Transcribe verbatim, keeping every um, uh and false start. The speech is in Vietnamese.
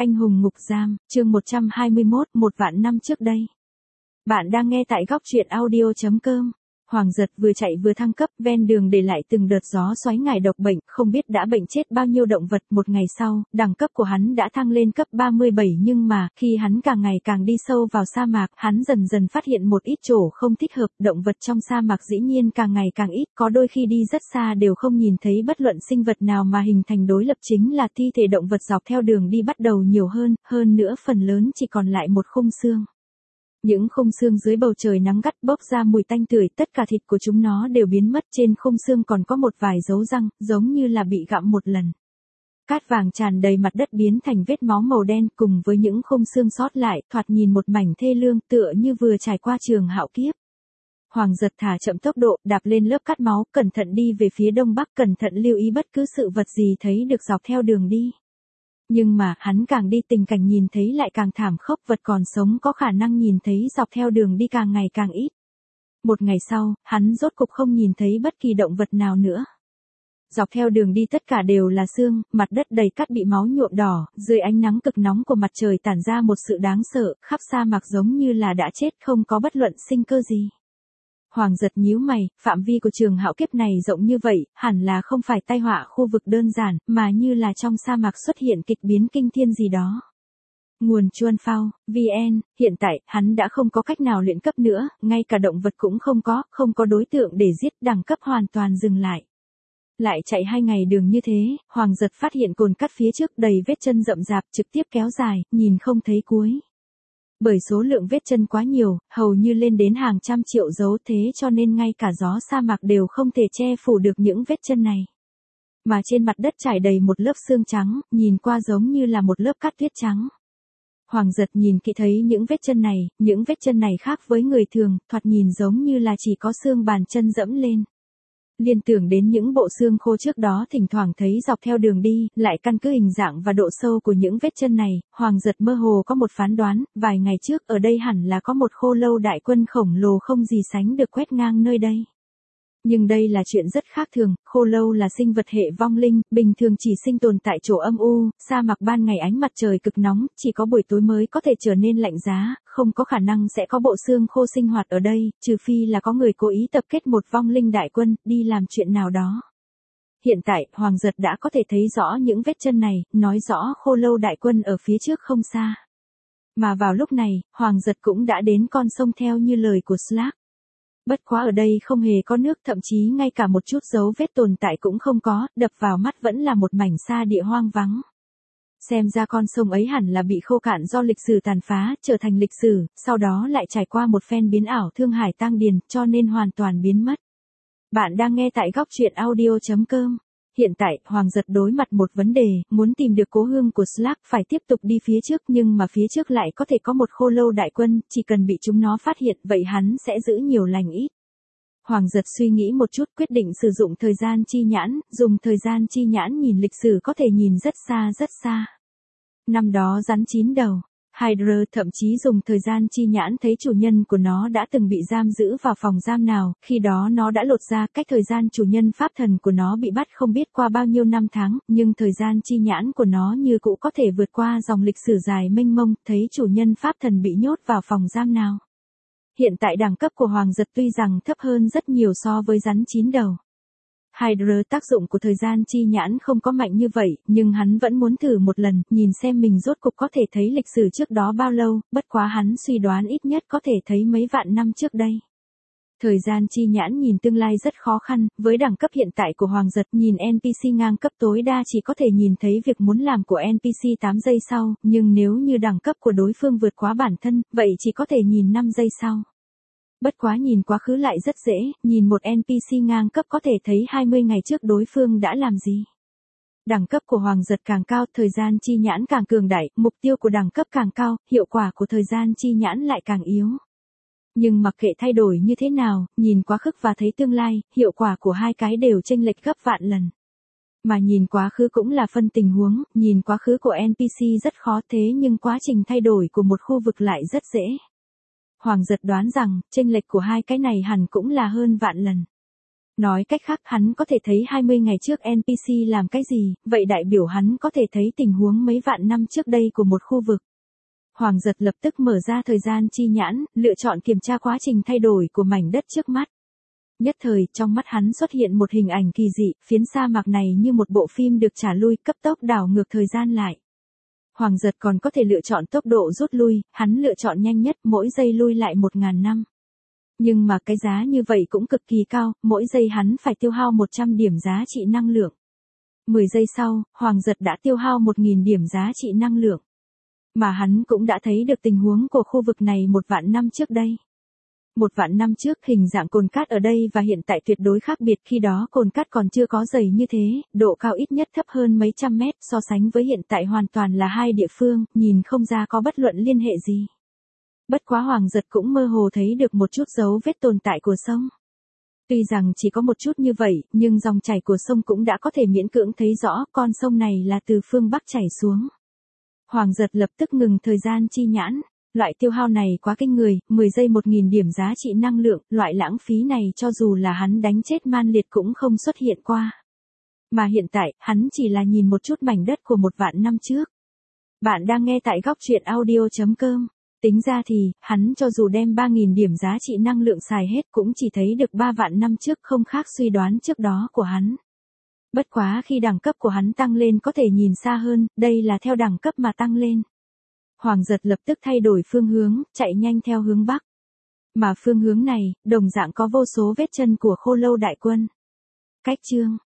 Anh hùng ngục giam, chương một trăm hai mươi mốt, một vạn năm trước đây. Bạn đang nghe tại góc truyện audio chấm com. Hoàng Giật vừa chạy vừa thăng cấp, ven đường để lại từng đợt gió xoáy ngải độc bệnh, không biết đã bệnh chết bao nhiêu động vật. Một ngày sau, đẳng cấp của hắn đã thăng lên cấp ba mươi bảy, nhưng mà, khi hắn càng ngày càng đi sâu vào sa mạc, hắn dần dần phát hiện một ít chỗ không thích hợp. Động vật trong sa mạc dĩ nhiên càng ngày càng ít, có đôi khi đi rất xa đều không nhìn thấy bất luận sinh vật nào, mà hình thành đối lập chính là thi thể động vật dọc theo đường đi bắt đầu nhiều hơn, hơn nữa phần lớn chỉ còn lại một khung xương. Những khung xương dưới bầu trời nắng gắt bốc ra mùi tanh tưởi, tất cả thịt của chúng nó đều biến mất, trên khung xương còn có một vài dấu răng, giống như là bị gặm một lần. Cát vàng tràn đầy mặt đất biến thành vết máu màu đen, cùng với những khung xương sót lại, thoạt nhìn một mảnh thê lương, tựa như vừa trải qua trường hạo kiếp. Hoàng Giật thả chậm tốc độ, đạp lên lớp cát máu, cẩn thận đi về phía đông bắc, cẩn thận lưu ý bất cứ sự vật gì thấy được dọc theo đường đi. Nhưng mà, hắn càng đi tình cảnh nhìn thấy lại càng thảm khốc, vật còn sống có khả năng nhìn thấy dọc theo đường đi càng ngày càng ít. Một ngày sau, hắn rốt cục không nhìn thấy bất kỳ động vật nào nữa. Dọc theo đường đi tất cả đều là xương, mặt đất đầy cát bị máu nhuộm đỏ, dưới ánh nắng cực nóng của mặt trời tản ra một sự đáng sợ, khắp sa mạc giống như là đã chết, không có bất luận sinh cơ gì. Hoàng Giật nhíu mày, phạm vi của trường hạo kiếp này rộng như vậy, hẳn là không phải tai họa khu vực đơn giản, mà như là trong sa mạc xuất hiện kịch biến kinh thiên gì đó. Nguồn Chuan Phao, vê en, hiện tại, hắn đã không có cách nào luyện cấp nữa, ngay cả động vật cũng không có, không có đối tượng để giết, đẳng cấp hoàn toàn dừng lại. Lại chạy hai ngày đường như thế, Hoàng Giật phát hiện cồn cát phía trước đầy vết chân rậm rạp, trực tiếp kéo dài, nhìn không thấy cuối. Bởi số lượng vết chân quá nhiều, hầu như lên đến hàng trăm triệu dấu, thế cho nên ngay cả gió sa mạc đều không thể che phủ được những vết chân này. Mà trên mặt đất trải đầy một lớp xương trắng, nhìn qua giống như là một lớp cát tuyết trắng. Hoàng Giật nhìn kỹ thấy những vết chân này, những vết chân này khác với người thường, thoạt nhìn giống như là chỉ có xương bàn chân dẫm lên. Liên tưởng đến những bộ xương khô trước đó thỉnh thoảng thấy dọc theo đường đi, lại căn cứ hình dạng và độ sâu của những vết chân này, Hoàng Giật mơ hồ có một phán đoán, vài ngày trước ở đây hẳn là có một khô lâu đại quân khổng lồ không gì sánh được quét ngang nơi đây. Nhưng đây là chuyện rất khác thường, khô lâu là sinh vật hệ vong linh, bình thường chỉ sinh tồn tại chỗ âm u, sa mạc ban ngày ánh mặt trời cực nóng, chỉ có buổi tối mới có thể trở nên lạnh giá, không có khả năng sẽ có bộ xương khô sinh hoạt ở đây, trừ phi là có người cố ý tập kết một vong linh đại quân, đi làm chuyện nào đó. Hiện tại, Hoàng Giật đã có thể thấy rõ những vết chân này, nói rõ khô lâu đại quân ở phía trước không xa. Mà vào lúc này, Hoàng Giật cũng đã đến con sông theo như lời của Slack. Bất quá ở đây không hề có nước, thậm chí ngay cả một chút dấu vết tồn tại cũng không có, đập vào mắt vẫn là một mảnh sa địa hoang vắng. Xem ra con sông ấy hẳn là bị khô cạn do lịch sử tàn phá, trở thành lịch sử, sau đó lại trải qua một phen biến ảo thương hải tang điền, cho nên hoàn toàn biến mất. Bạn đang nghe tại góc truyện audio chấm com. Hiện tại, Hoàng Giật đối mặt một vấn đề, muốn tìm được cố hương của Slack phải tiếp tục đi phía trước, nhưng mà phía trước lại có thể có một khô lâu đại quân, chỉ cần bị chúng nó phát hiện, vậy hắn sẽ giữ nhiều lành ít. Hoàng Giật suy nghĩ một chút, quyết định sử dụng thời gian chi nhãn, dùng thời gian chi nhãn nhìn lịch sử có thể nhìn rất xa rất xa. Năm đó rắn chín đầu, Hydra thậm chí dùng thời gian chi nhãn thấy chủ nhân của nó đã từng bị giam giữ vào phòng giam nào, khi đó nó đã lột ra, cách thời gian chủ nhân pháp thần của nó bị bắt không biết qua bao nhiêu năm tháng, nhưng thời gian chi nhãn của nó như cũ có thể vượt qua dòng lịch sử dài mênh mông, thấy chủ nhân pháp thần bị nhốt vào phòng giam nào. Hiện tại đẳng cấp của Hoàng Giật tuy rằng thấp hơn rất nhiều so với rắn chín đầu. Hydra tác dụng của thời gian chi nhãn không có mạnh như vậy, nhưng hắn vẫn muốn thử một lần, nhìn xem mình rốt cục có thể thấy lịch sử trước đó bao lâu, bất quá hắn suy đoán ít nhất có thể thấy mấy vạn năm trước đây. Thời gian chi nhãn nhìn tương lai rất khó khăn, với đẳng cấp hiện tại của Hoàng Giật nhìn en pê xê ngang cấp tối đa chỉ có thể nhìn thấy việc muốn làm của en pê xê tám giây sau, nhưng nếu như đẳng cấp của đối phương vượt quá bản thân, vậy chỉ có thể nhìn năm giây sau. Bất quá nhìn quá khứ lại rất dễ, nhìn một en pê xê ngang cấp có thể thấy hai mươi ngày trước đối phương đã làm gì. Đẳng cấp của Hoàng Giật càng cao, thời gian chi nhãn càng cường đại, mục tiêu của đẳng cấp càng cao, hiệu quả của thời gian chi nhãn lại càng yếu. Nhưng mặc kệ thay đổi như thế nào, nhìn quá khứ và thấy tương lai, hiệu quả của hai cái đều chênh lệch gấp vạn lần. Mà nhìn quá khứ cũng là phân tình huống, nhìn quá khứ của en pê xê rất khó thế nhưng quá trình thay đổi của một khu vực lại rất dễ. Hoàng Giật đoán rằng, chênh lệch của hai cái này hẳn cũng là hơn vạn lần. Nói cách khác hắn có thể thấy hai mươi ngày trước en pê xê làm cái gì, vậy đại biểu hắn có thể thấy tình huống mấy vạn năm trước đây của một khu vực. Hoàng Giật lập tức mở ra thời gian chi nhãn, lựa chọn kiểm tra quá trình thay đổi của mảnh đất trước mắt. Nhất thời, trong mắt hắn xuất hiện một hình ảnh kỳ dị, phiến sa mạc này như một bộ phim được trả lui, cấp tốc đảo ngược thời gian lại. Hoàng Giật còn có thể lựa chọn tốc độ rút lui, hắn lựa chọn nhanh nhất, mỗi giây lui lại một ngàn năm. Nhưng mà cái giá như vậy cũng cực kỳ cao, mỗi giây hắn phải tiêu hao một trăm điểm giá trị năng lượng. mười giây sau, Hoàng Giật đã tiêu hao một nghìn điểm giá trị năng lượng. Mà hắn cũng đã thấy được tình huống của khu vực này một vạn năm trước đây. Một vạn năm trước hình dạng cồn cát ở đây và hiện tại tuyệt đối khác biệt, khi đó cồn cát còn chưa có dày như thế, độ cao ít nhất thấp hơn mấy trăm mét, so sánh với hiện tại hoàn toàn là hai địa phương, nhìn không ra có bất luận liên hệ gì. Bất quá Hoàng Giật cũng mơ hồ thấy được một chút dấu vết tồn tại của sông. Tuy rằng chỉ có một chút như vậy, nhưng dòng chảy của sông cũng đã có thể miễn cưỡng thấy rõ, con sông này là từ phương Bắc chảy xuống. Hoàng Giật lập tức ngừng thời gian chi nhãn. Loại tiêu hao này quá kinh người, mười giây một nghìn điểm giá trị năng lượng, loại lãng phí này cho dù là hắn đánh chết Man Liệt cũng không xuất hiện qua. Mà hiện tại, hắn chỉ là nhìn một chút mảnh đất của một vạn năm trước. Bạn đang nghe tại góc truyện audio chấm com. Tính ra thì, hắn cho dù đem ba nghìn điểm giá trị năng lượng xài hết cũng chỉ thấy được ba vạn năm trước, không khác suy đoán trước đó của hắn. Bất quá khi đẳng cấp của hắn tăng lên có thể nhìn xa hơn, đây là theo đẳng cấp mà tăng lên. Hoàng Giật lập tức thay đổi phương hướng, chạy nhanh theo hướng Bắc. Mà phương hướng này, đồng dạng có vô số vết chân của Khô Lâu đại quân. Cách chương